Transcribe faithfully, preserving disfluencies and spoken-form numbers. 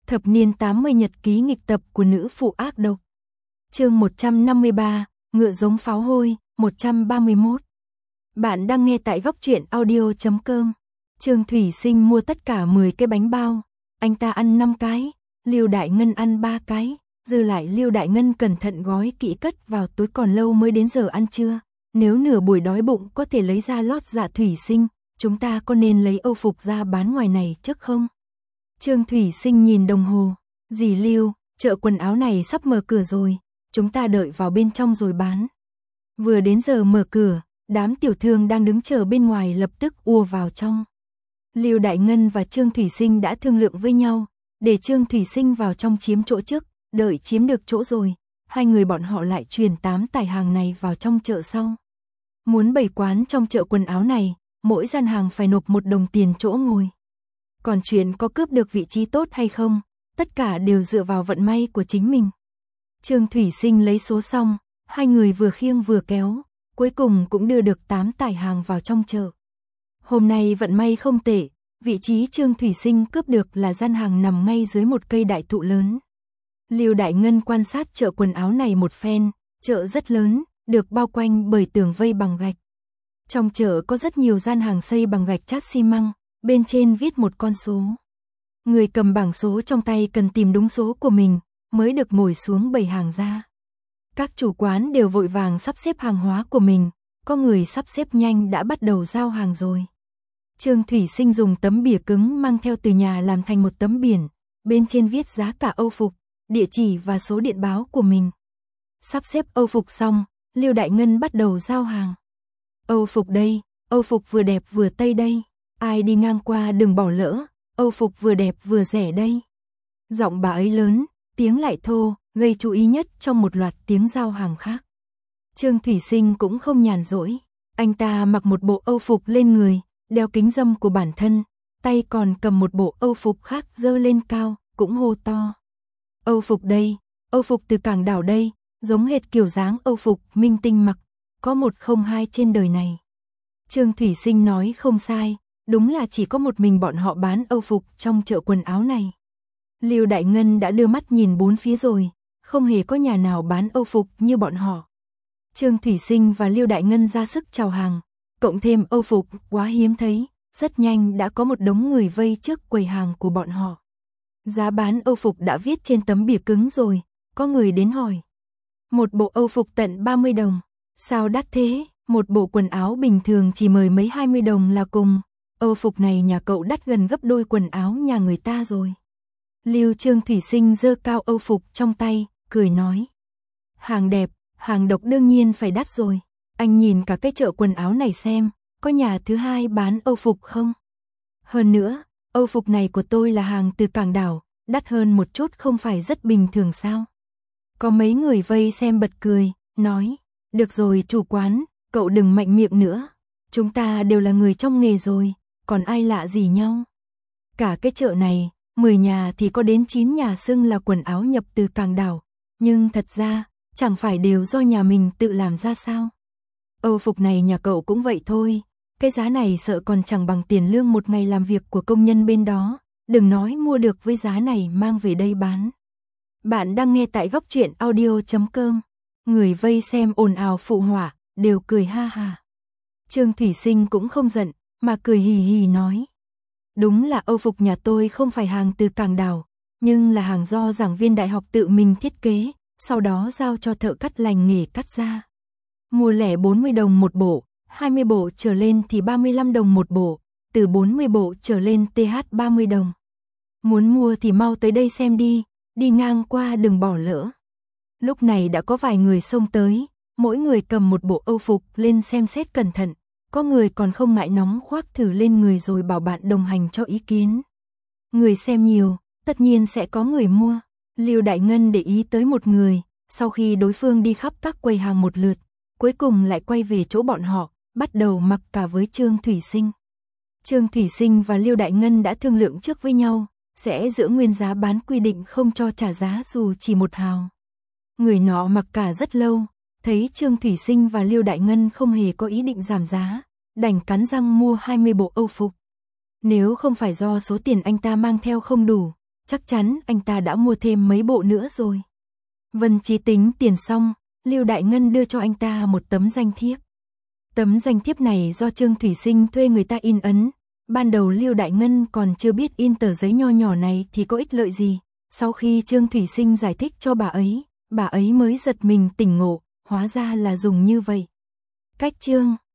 Thập niên tám mươi nhật ký nghịch tập của nữ phụ ác độc. Chương một trăm năm mươi ba, ngựa giống pháo hôi, một trăm ba mươi mốt. Bạn đang nghe tại góc truyện audio chấm com. Trương Thủy Sinh mua tất cả mười cái bánh bao, anh ta ăn năm cái, Lưu Đại Ngân ăn ba cái, dư lại Lưu Đại Ngân cẩn thận gói kỹ cất vào túi, còn lâu mới đến giờ ăn trưa, nếu nửa buổi đói bụng có thể lấy ra lót dạ. Thủy Sinh, chúng ta có nên lấy Âu phục ra bán ngoài này trước không? Trương Thủy Sinh nhìn đồng hồ, dì Lưu, chợ quần áo này sắp mở cửa rồi, chúng ta đợi vào bên trong rồi bán. Vừa đến giờ mở cửa, đám tiểu thương đang đứng chờ bên ngoài lập tức ùa vào trong. Lưu Đại Ngân và Trương Thủy Sinh đã thương lượng với nhau, để Trương Thủy Sinh vào trong chiếm chỗ trước, đợi chiếm được chỗ rồi, hai người bọn họ lại truyền tám tải hàng này vào trong chợ sau. Muốn bày quán trong chợ quần áo này, mỗi gian hàng phải nộp một đồng tiền chỗ ngồi. Còn chuyện có cướp được vị trí tốt hay không, tất cả đều dựa vào vận may của chính mình. Trương Thủy Sinh lấy số xong, hai người vừa khiêng vừa kéo, cuối cùng cũng đưa được tám tải hàng vào trong chợ. Hôm nay vận may không tệ, vị trí Trương Thủy Sinh cướp được là gian hàng nằm ngay dưới một cây đại thụ lớn. Lưu Đại Ngân quan sát chợ quần áo này một phen, chợ rất lớn, được bao quanh bởi tường vây bằng gạch. Trong chợ có rất nhiều gian hàng xây bằng gạch chát xi măng, bên trên viết một con số. Người cầm bảng số trong tay cần tìm đúng số của mình, mới được ngồi xuống bày hàng ra. Các chủ quán đều vội vàng sắp xếp hàng hóa của mình, có người sắp xếp nhanh đã bắt đầu giao hàng rồi. Trương Thủy Sinh dùng tấm bìa cứng mang theo từ nhà làm thành một tấm biển, bên trên viết giá cả Âu phục, địa chỉ và số điện báo của mình. Sắp xếp Âu phục xong, Lưu Đại Ngân bắt đầu giao hàng. Âu phục đây, Âu phục vừa đẹp vừa tây đây, ai đi ngang qua đừng bỏ lỡ, Âu phục vừa đẹp vừa rẻ đây. Giọng bà ấy lớn, tiếng lại thô, gây chú ý nhất trong một loạt tiếng giao hàng khác. Trương Thủy Sinh cũng không nhàn rỗi, anh ta mặc một bộ Âu phục lên người, đeo kính râm của bản thân, tay còn cầm một bộ Âu phục khác giơ lên cao, cũng hô to. Âu phục đây, Âu phục từ Cảng Đảo đây, giống hệt kiểu dáng Âu phục Minh Tinh mặc, có một không hai trên đời này. Trương Thủy Sinh nói không sai, đúng là chỉ có một mình bọn họ bán Âu phục trong chợ quần áo này. Lưu Đại Ngân đã đưa mắt nhìn bốn phía rồi, không hề có nhà nào bán Âu phục như bọn họ. Trương Thủy Sinh và Lưu Đại Ngân ra sức chào hàng, cộng thêm Âu phục quá hiếm thấy, rất nhanh đã có một đống người vây trước quầy hàng của bọn họ. Giá bán Âu phục đã viết trên tấm bìa cứng rồi, có người đến hỏi. Một bộ Âu phục tận ba mươi đồng, sao đắt thế, một bộ quần áo bình thường chỉ mười mấy hai mươi đồng là cùng, Âu phục này nhà cậu đắt gần gấp đôi quần áo nhà người ta rồi. Lưu Trương Thủy Sinh giơ cao Âu phục trong tay, cười nói. Hàng đẹp, hàng độc đương nhiên phải đắt rồi, anh nhìn cả cái chợ quần áo này xem, có nhà thứ hai bán Âu phục không? Hơn nữa, Âu phục này của tôi là hàng từ Cảng Đảo, đắt hơn một chút không phải rất bình thường sao? Có mấy người vây xem bật cười, nói, được rồi chủ quán, cậu đừng mạnh miệng nữa, chúng ta đều là người trong nghề rồi, còn ai lạ gì nhau. Cả cái chợ này, mười nhà thì có đến chín nhà xưng là quần áo nhập từ Cảng Đảo, nhưng thật ra, chẳng phải đều do nhà mình tự làm ra sao. Âu phục này nhà cậu cũng vậy thôi, cái giá này sợ còn chẳng bằng tiền lương một ngày làm việc của công nhân bên đó, đừng nói mua được với giá này mang về đây bán. Bạn đang nghe tại góc truyện audio chấm com, người vây xem ồn ào phụ họa, đều cười ha ha. Trương Thủy Sinh cũng không giận, mà cười hì hì nói. Đúng là Âu phục nhà tôi không phải hàng từ Cảng Đảo, nhưng là hàng do giảng viên đại học tự mình thiết kế, sau đó giao cho thợ cắt lành nghề cắt ra. Mua lẻ bốn mươi đồng một bộ, hai mươi bộ trở lên thì ba mươi lăm đồng một bộ, từ bốn mươi bộ trở lên T H ba mươi đồng. Muốn mua thì mau tới đây xem đi, đi ngang qua đừng bỏ lỡ. Lúc này đã có vài người xông tới, mỗi người cầm một bộ Âu phục lên xem xét cẩn thận, có người còn không ngại nóng khoác thử lên người rồi bảo bạn đồng hành cho ý kiến. Người xem nhiều, tất nhiên sẽ có người mua. Lưu Đại Ngân để ý tới một người, sau khi đối phương đi khắp các quầy hàng một lượt, cuối cùng lại quay về chỗ bọn họ, bắt đầu mặc cả với Trương Thủy Sinh. Trương Thủy Sinh và Lưu Đại Ngân đã thương lượng trước với nhau, sẽ giữ nguyên giá bán quy định không cho trả giá dù chỉ một hào. Người nọ mặc cả rất lâu, thấy Trương Thủy Sinh và Lưu Đại Ngân không hề có ý định giảm giá, đành cắn răng mua hai mươi bộ Âu phục. Nếu không phải do số tiền anh ta mang theo không đủ, chắc chắn anh ta đã mua thêm mấy bộ nữa rồi. Vân Chí tính tiền xong, Lưu Đại Ngân đưa cho anh ta một tấm danh thiếp. Tấm danh thiếp này do Trương Thủy Sinh thuê người ta in ấn. Ban đầu Lưu Đại Ngân còn chưa biết in tờ giấy nho nhỏ này thì có ích lợi gì. Sau khi Trương Thủy Sinh giải thích cho bà ấy, bà ấy mới giật mình tỉnh ngộ, hóa ra là dùng như vậy. Cách chương